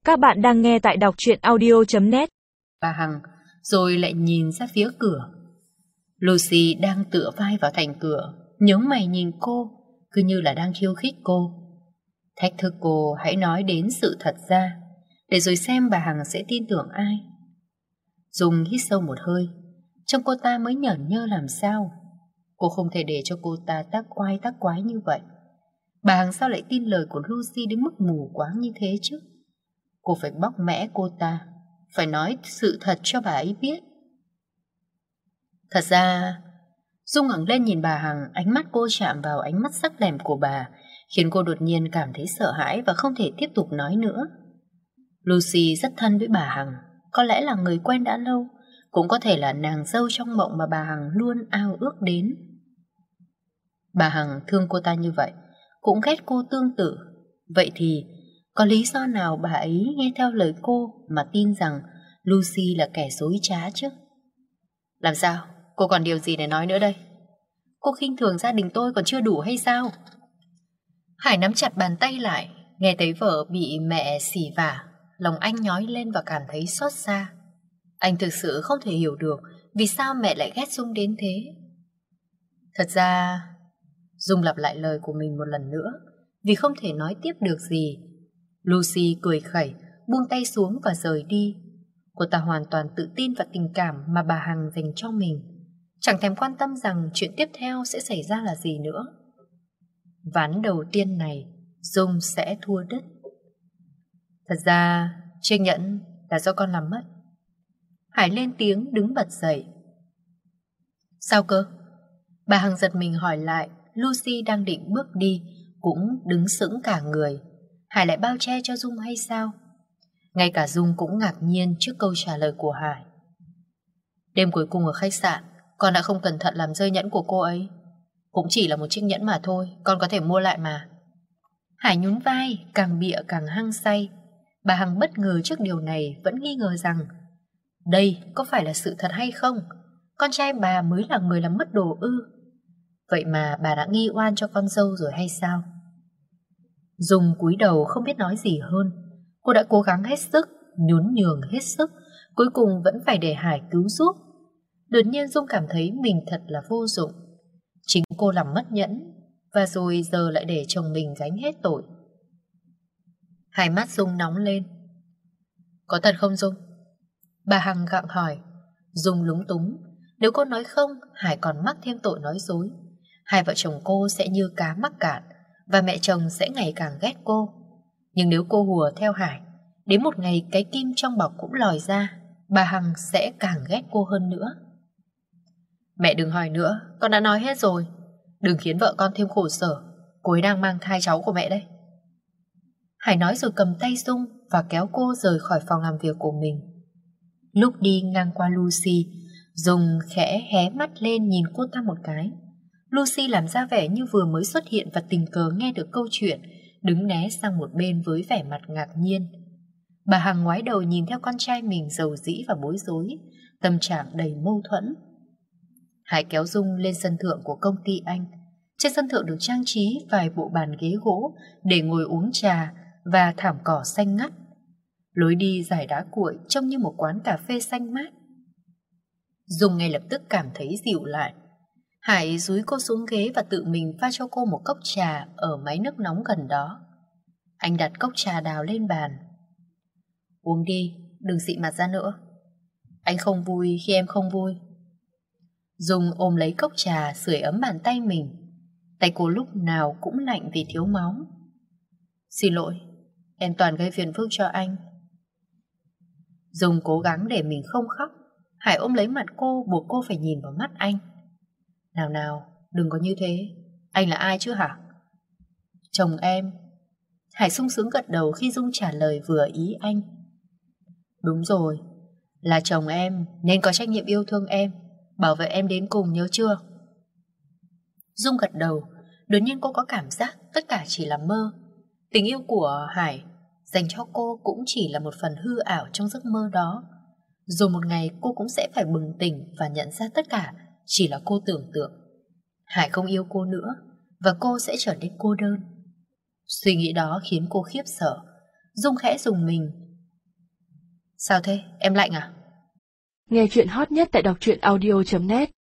Các bạn đang nghe tại đọc truyện audio.net. Bà Hằng rồi lại nhìn ra phía cửa. Lucy đang tựa vai vào thành cửa, nhướng mày nhìn cô, cứ như là đang khiêu khích cô. Thách thức cô hãy nói đến sự thật ra, để rồi xem bà Hằng sẽ tin tưởng ai. Dung hít sâu một hơi, trông cô ta mới nhởn nhơ làm sao. Cô không thể để cho cô ta tác oai tác quái như vậy. Bà Hằng sao lại tin lời của Lucy đến mức mù quáng như thế chứ? Cô phải bóc mẽ cô ta, phải nói sự thật cho bà ấy biết. Thật ra, Dung ngẩng lên nhìn bà Hằng, ánh mắt cô chạm vào ánh mắt sắc lẹm của bà, khiến cô đột nhiên cảm thấy sợ hãi và không thể tiếp tục nói nữa. Lucy rất thân với bà Hằng, có lẽ là người quen đã lâu, cũng có thể là nàng dâu trong mộng mà bà Hằng luôn ao ước đến. Bà Hằng thương cô ta như vậy, cũng ghét cô tương tự. Vậy thì có lý do nào bà ấy nghe theo lời cô mà tin rằng Lucy là kẻ dối trá chứ? Làm sao? Cô còn điều gì để nói nữa đây? Cô khinh thường gia đình tôi còn chưa đủ hay sao? Hải nắm chặt bàn tay lại, nghe thấy vợ bị mẹ xỉ vả, lòng anh nhói lên và cảm thấy xót xa. Anh thực sự không thể hiểu được vì sao mẹ lại ghét Dung đến thế. Thật ra, Dung lặp lại lời của mình một lần nữa, vì không thể nói tiếp được gì. Lucy cười khẩy, buông tay xuống và rời đi. Cô ta hoàn toàn tự tin vào tình cảm mà bà Hằng dành cho mình, chẳng thèm quan tâm rằng chuyện tiếp theo sẽ xảy ra là gì nữa. Ván đầu tiên này, Dung sẽ thua đứt. Thật ra, chiếc nhẫn là do con làm mất. Hải lên tiếng đứng bật dậy. Sao cơ? Bà Hằng giật mình hỏi lại. Lucy đang định bước đi cũng đứng sững cả người. Hải lại bao che cho Dung hay sao? Ngay cả Dung cũng ngạc nhiên trước câu trả lời của Hải. Đêm cuối cùng ở khách sạn, con đã không cẩn thận làm rơi nhẫn của cô ấy. Cũng chỉ là một chiếc nhẫn mà thôi, con có thể mua lại mà. Hải nhún vai, càng bịa càng hăng say. Bà Hằng bất ngờ trước điều này, vẫn nghi ngờ rằng đây có phải là sự thật hay không? Con trai bà mới là người làm mất đồ ư? Vậy mà bà đã nghi oan cho con dâu rồi hay sao? Dung cúi đầu không biết nói gì hơn. Cô đã cố gắng hết sức, nhún nhường hết sức, cuối cùng vẫn phải để Hải cứu giúp. Đột nhiên Dung cảm thấy mình thật là vô dụng. Chính cô làm mất nhẫn, và rồi giờ lại để chồng mình gánh hết tội. Hai mắt Dung nóng lên. Có thật không Dung? Bà Hằng gặng hỏi. Dung lúng túng. Nếu cô nói không, Hải còn mắc thêm tội nói dối. Hai vợ chồng cô sẽ như cá mắc cạn, và mẹ chồng sẽ ngày càng ghét cô. Nhưng nếu cô hùa theo Hải, đến một ngày cái kim trong bọc cũng lòi ra, bà Hằng sẽ càng ghét cô hơn nữa. Mẹ đừng hỏi nữa, con đã nói hết rồi. Đừng khiến vợ con thêm khổ sở. Cô ấy đang mang thai cháu của mẹ đây. Hải nói rồi cầm tay Dung và kéo cô rời khỏi phòng làm việc của mình. Lúc đi ngang qua Lucy, Dung khẽ hé mắt lên nhìn cô ta một cái. Lucy làm ra vẻ như vừa mới xuất hiện và tình cờ nghe được câu chuyện, đứng né sang một bên với vẻ mặt ngạc nhiên. Bà Hằng ngoái đầu nhìn theo con trai mình rầu rĩ và bối rối, tâm trạng đầy mâu thuẫn. Hải kéo Dung lên sân thượng của công ty anh. Trên sân thượng được trang trí vài bộ bàn ghế gỗ để ngồi uống trà và thảm cỏ xanh ngắt. Lối đi dải đá cuội trông như một quán cà phê xanh mát. Dung ngay lập tức cảm thấy dịu lại. Hải dúi cô xuống ghế và tự mình pha cho cô một cốc trà ở máy nước nóng gần đó. Anh đặt cốc trà đào lên bàn. Uống đi, đừng xị mặt ra nữa. Anh không vui khi em không vui. Dung ôm lấy cốc trà sưởi ấm bàn tay mình. Tay cô lúc nào cũng lạnh vì thiếu máu. Xin lỗi, em toàn gây phiền phức cho anh. Dung cố gắng để mình không khóc. Hải ôm lấy mặt cô, buộc cô phải nhìn vào mắt anh. Nào nào, đừng có như thế. Anh là ai chứ hả? Chồng em. Hải sung sướng gật đầu khi Dung trả lời vừa ý anh. Đúng rồi, là chồng em nên có trách nhiệm yêu thương em, bảo vệ em đến cùng, nhớ chưa? Dung gật đầu. Đột nhiên cô có cảm giác tất cả chỉ là mơ. Tình yêu của Hải dành cho cô cũng chỉ là một phần hư ảo trong giấc mơ đó. Rồi một ngày cô cũng sẽ phải bừng tỉnh và nhận ra tất cả chỉ là cô tưởng tượng. Hải không yêu cô nữa và cô sẽ trở nên cô đơn. Suy nghĩ đó khiến cô khiếp sợ. Dung khẽ rùng mình. Sao thế, em lạnh à? Nghe chuyện hot nhất tại đọc truyện audio.net